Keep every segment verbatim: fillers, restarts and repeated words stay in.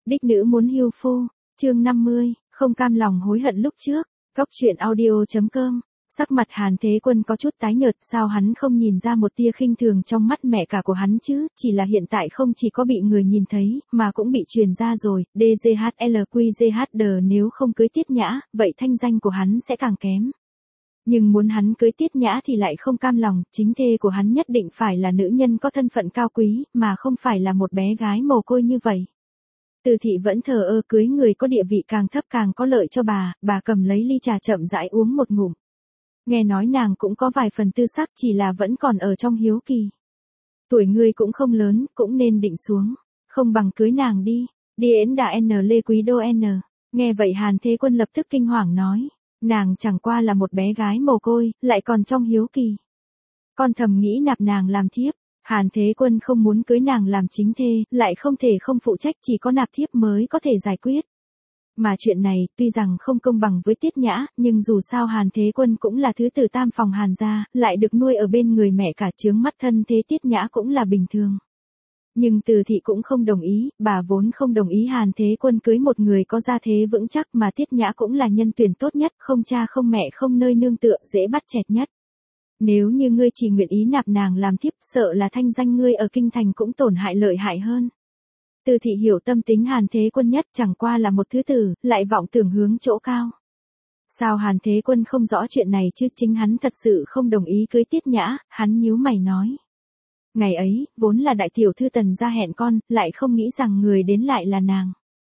Đích nữ muốn hưu phu, chương năm mươi, không cam lòng hối hận lúc trước, góc truyện audio.com. Sắc mặt Hàn Thế Quân có chút tái nhợt, sao hắn không nhìn ra một tia khinh thường trong mắt mẹ cả của hắn chứ, chỉ là hiện tại không chỉ có bị người nhìn thấy, mà cũng bị truyền ra rồi, đê giê hát lờ quy giê hát đê nếu không cưới Tiết Nhã, vậy thanh danh của hắn sẽ càng kém. Nhưng muốn hắn cưới Tiết Nhã thì lại không cam lòng, chính thê của hắn nhất định phải là nữ nhân có thân phận cao quý, mà không phải là một bé gái mồ côi như vậy. Từ thị vẫn thờ ơ, cưới người có địa vị càng thấp càng có lợi cho bà, bà cầm lấy ly trà chậm rãi uống một ngụm. Nghe nói nàng cũng có vài phần tư sắc, chỉ là vẫn còn ở trong hiếu kỳ. Tuổi ngươi cũng không lớn, cũng nên định xuống, không bằng cưới nàng đi, đi ến đà n lê quý đô n. Nghe vậy Hàn Thế Quân lập tức kinh hoàng nói, nàng chẳng qua là một bé gái mồ côi, lại còn trong hiếu kỳ. Con thầm nghĩ nạp nàng làm thiếp. Hàn Thế Quân không muốn cưới nàng làm chính thê, lại không thể không phụ trách, chỉ có nạp thiếp mới có thể giải quyết. Mà chuyện này, tuy rằng không công bằng với Tiết Nhã, nhưng dù sao Hàn Thế Quân cũng là thứ tử tam phòng Hàn gia, lại được nuôi ở bên người mẹ cả, chướng mắt thân thế Tiết Nhã cũng là bình thường. Nhưng Từ thị cũng không đồng ý, bà vốn không đồng ý Hàn Thế Quân cưới một người có gia thế vững chắc, mà Tiết Nhã cũng là nhân tuyển tốt nhất, không cha không mẹ không nơi nương tựa, dễ bắt chẹt nhất. Nếu như ngươi chỉ nguyện ý nạp nàng làm thiếp, sợ là thanh danh ngươi ở kinh thành cũng tổn hại lợi hại hơn. Từ thị hiểu tâm tính Hàn Thế Quân nhất, chẳng qua là một thứ tử, lại vọng tưởng hướng chỗ cao. Sao Hàn Thế Quân không rõ chuyện này chứ, chính hắn thật sự không đồng ý cưới Tiết Nhã, hắn nhíu mày nói. Ngày ấy, vốn là đại tiểu thư Tần gia hẹn con, lại không nghĩ rằng người đến lại là nàng.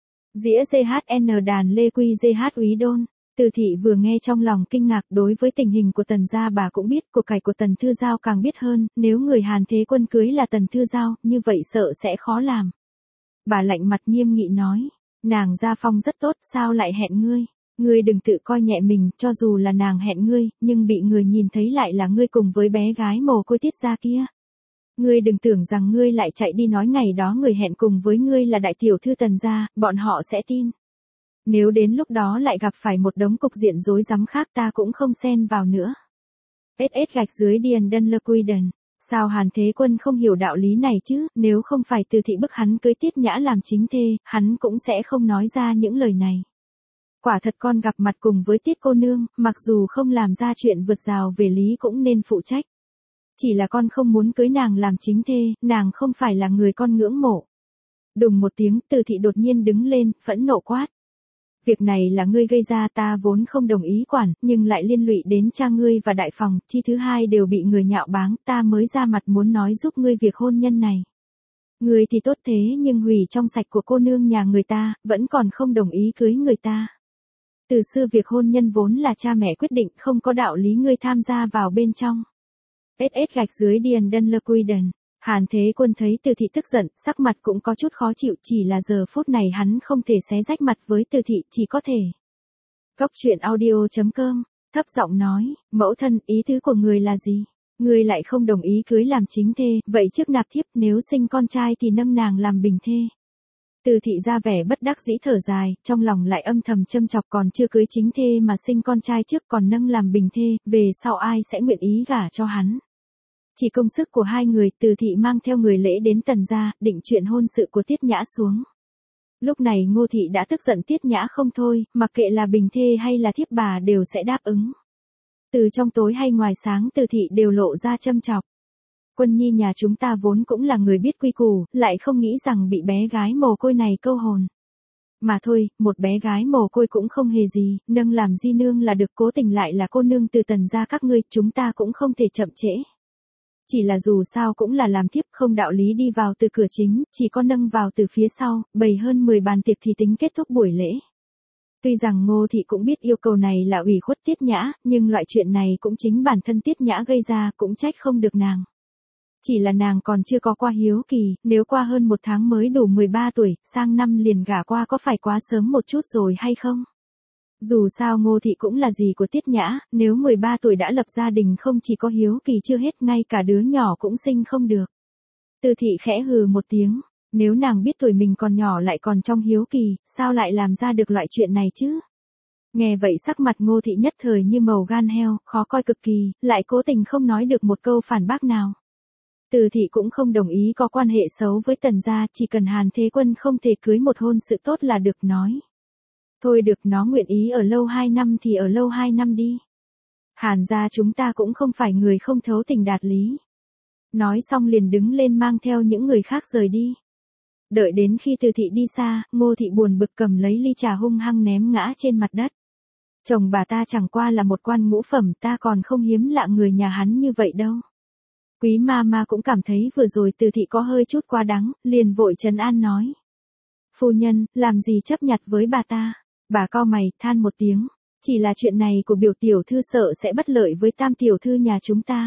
Dĩa giê hát en đàn lê quy giê hát úy đôn. Từ thị vừa nghe trong lòng kinh ngạc, đối với tình hình của Tần gia bà cũng biết, của cải của Tần Thư Giao càng biết hơn, nếu người Hàn Thế Quân cưới là Tần Thư Giao, như vậy sợ sẽ khó làm. Bà lạnh mặt nghiêm nghị nói, nàng gia phong rất tốt, sao lại hẹn ngươi? Ngươi đừng tự coi nhẹ mình, cho dù là nàng hẹn ngươi, nhưng bị người nhìn thấy lại là ngươi cùng với bé gái mồ côi Tiết gia kia. Ngươi đừng tưởng rằng ngươi lại chạy đi nói ngày đó người hẹn cùng với ngươi là đại tiểu thư Tần gia, bọn họ sẽ tin. Nếu đến lúc đó lại gặp phải một đống cục diện rối rắm khác, ta cũng không xen vào nữa. ét ét gạch dưới Điền Đân Lơ Quy Đần. Sao Hàn Thế Quân không hiểu đạo lý này chứ, nếu không phải Từ thị bức hắn cưới Tiết Nhã làm chính thê, hắn cũng sẽ không nói ra những lời này. Quả thật con gặp mặt cùng với Tiết cô nương, mặc dù không làm ra chuyện vượt rào về lý cũng nên phụ trách. Chỉ là con không muốn cưới nàng làm chính thê, nàng không phải là người con ngưỡng mộ. Đùng một tiếng, Từ thị đột nhiên đứng lên, phẫn nộ quát. Việc này là ngươi gây ra, ta vốn không đồng ý quản, nhưng lại liên lụy đến cha ngươi và đại phòng, chi thứ hai đều bị người nhạo báng, ta mới ra mặt muốn nói giúp ngươi việc hôn nhân này. Ngươi thì tốt thế nhưng hủy trong sạch của cô nương nhà người ta, vẫn còn không đồng ý cưới người ta. Từ xưa việc hôn nhân vốn là cha mẹ quyết định, không có đạo lý ngươi tham gia vào bên trong. ét ét gạch dưới Điền Đân Lơ Quy Đần. Hàn Thế Quân thấy Từ thị tức giận, sắc mặt cũng có chút khó chịu, chỉ là giờ phút này hắn không thể xé rách mặt với Từ thị, chỉ có thể. Góc truyện audio.com, thấp giọng nói, mẫu thân, ý tứ của người là gì? Người lại không đồng ý cưới làm chính thê, vậy trước nạp thiếp, nếu sinh con trai thì nâng nàng làm bình thê. Từ thị ra vẻ bất đắc dĩ thở dài, trong lòng lại âm thầm châm chọc, còn chưa cưới chính thê mà sinh con trai trước còn nâng làm bình thê, về sau ai sẽ nguyện ý gả cho hắn. Chỉ công sức của hai người, Từ thị mang theo người lễ đến Tần gia, định chuyện hôn sự của Tiết Nhã xuống. Lúc này Ngô thị đã tức giận Tiết Nhã không thôi, mặc kệ là bình thê hay là thiếp bà đều sẽ đáp ứng. Từ trong tối hay ngoài sáng Từ thị đều lộ ra châm chọc. Quân nhi nhà chúng ta vốn cũng là người biết quy củ, lại không nghĩ rằng bị bé gái mồ côi này câu hồn. Mà thôi, một bé gái mồ côi cũng không hề gì, nâng làm di nương là được, cố tình lại là cô nương từ Tần gia các ngươi, chúng ta cũng không thể chậm trễ. Chỉ là dù sao cũng là làm thiếp, không đạo lý đi vào từ cửa chính, chỉ có nâng vào từ phía sau, bày hơn mười bàn tiệc thì tính kết thúc buổi lễ. Tuy rằng Ngô thị cũng biết yêu cầu này là ủy khuất Tiết Nhã, nhưng loại chuyện này cũng chính bản thân Tiết Nhã gây ra, cũng trách không được nàng. Chỉ là nàng còn chưa có qua hiếu kỳ, nếu qua hơn một tháng mới đủ mười ba tuổi, sang năm liền gả qua có phải quá sớm một chút rồi hay không? Dù sao Ngô thị cũng là dì của Tiết Nhã, nếu mười ba tuổi đã lập gia đình không chỉ có hiếu kỳ chưa hết, ngay cả đứa nhỏ cũng sinh không được. Từ thị khẽ hừ một tiếng, nếu nàng biết tuổi mình còn nhỏ lại còn trong hiếu kỳ, sao lại làm ra được loại chuyện này chứ? Nghe vậy sắc mặt Ngô thị nhất thời như màu gan heo, khó coi cực kỳ, lại cố tình không nói được một câu phản bác nào. Từ thị cũng không đồng ý có quan hệ xấu với Tần gia, chỉ cần Hàn Thế Quân không thể cưới một hôn sự tốt là được nói. Thôi được, nó nguyện ý ở lâu hai năm thì ở lâu hai năm đi. Hàn gia chúng ta cũng không phải người không thấu tình đạt lý. Nói xong liền đứng lên mang theo những người khác rời đi. Đợi đến khi Từ thị đi xa, Ngô thị buồn bực cầm lấy ly trà hung hăng ném ngã trên mặt đất. Chồng bà ta chẳng qua là một quan ngũ phẩm, ta còn không hiếm lạ người nhà hắn như vậy đâu. Quý ma ma cũng cảm thấy vừa rồi Từ thị có hơi chút quá đáng, liền vội trấn an nói. Phu nhân, làm gì chấp nhặt với bà ta? Bà cau mày, than một tiếng. Chỉ là chuyện này của biểu tiểu thư sợ sẽ bất lợi với tam tiểu thư nhà chúng ta.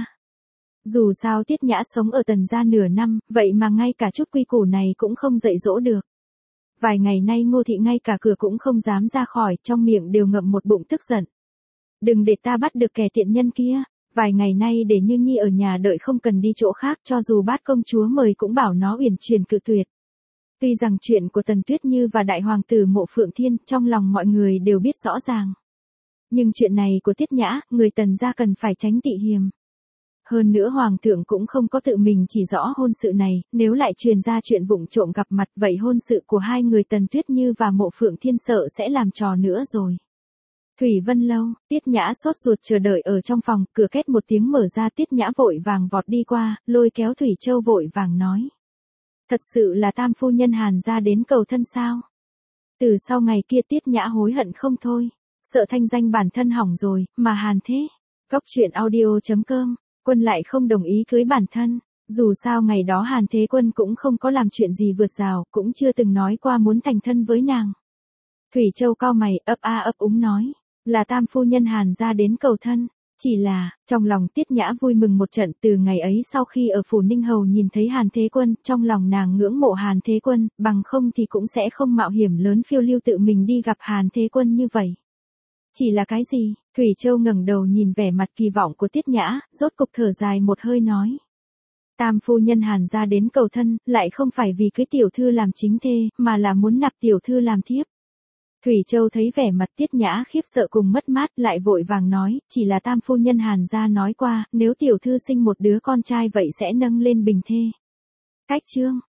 Dù sao Tiết Nhã sống ở Tần gia nửa năm, vậy mà ngay cả chút quy củ này cũng không dạy dỗ được. Vài ngày nay Ngô thị ngay cả cửa cũng không dám ra khỏi, trong miệng đều ngậm một bụng tức giận. Đừng để ta bắt được kẻ tiện nhân kia, vài ngày nay để Như Nhi ở nhà đợi không cần đi chỗ khác, cho dù Bát công chúa mời cũng bảo nó uyển chuyển cự tuyệt. Tuy rằng chuyện của Tần Tuyết Như và đại hoàng tử Mộ Phượng Thiên trong lòng mọi người đều biết rõ ràng. Nhưng chuyện này của Tiết Nhã, người Tần gia cần phải tránh tị hiềm. Hơn nữa hoàng thượng cũng không có tự mình chỉ rõ hôn sự này, nếu lại truyền ra chuyện vụng trộm gặp mặt vậy hôn sự của hai người Tần Tuyết Như và Mộ Phượng Thiên sợ sẽ làm trò nữa rồi. Thủy Vân lâu, Tiết Nhã sốt ruột chờ đợi ở trong phòng, cửa két một tiếng mở ra, Tiết Nhã vội vàng vọt đi qua, lôi kéo Thủy Châu vội vàng nói. Thật sự là tam phu nhân Hàn gia đến cầu thân sao? Từ sau ngày kia Tiết Nhã hối hận không thôi, sợ thanh danh bản thân hỏng rồi, mà Hàn thế. Góc truyện audio chấm com, Quân lại không đồng ý cưới bản thân. Dù sao ngày đó Hàn Thế Quân cũng không có làm chuyện gì vượt rào, cũng chưa từng nói qua muốn thành thân với nàng. Thủy Châu cau mày, ấp a ấp úng nói, là tam phu nhân Hàn gia đến cầu thân. Chỉ là, trong lòng Tiết Nhã vui mừng một trận, từ ngày ấy sau khi ở phủ Ninh Hầu nhìn thấy Hàn Thế Quân, trong lòng nàng ngưỡng mộ Hàn Thế Quân, bằng không thì cũng sẽ không mạo hiểm lớn phiêu lưu tự mình đi gặp Hàn Thế Quân như vậy. Chỉ là cái gì? Thủy Châu ngẩng đầu nhìn vẻ mặt kỳ vọng của Tiết Nhã, rốt cục thở dài một hơi nói. Tam phu nhân Hàn gia đến cầu thân, lại không phải vì cưới tiểu thư làm chính thê, mà là muốn nạp tiểu thư làm thiếp. Thủy Châu thấy vẻ mặt Tiết Nhã khiếp sợ cùng mất mát, lại vội vàng nói, chỉ là tam phu nhân Hàn gia nói qua, nếu tiểu thư sinh một đứa con trai vậy sẽ nâng lên bình thê. Cách chương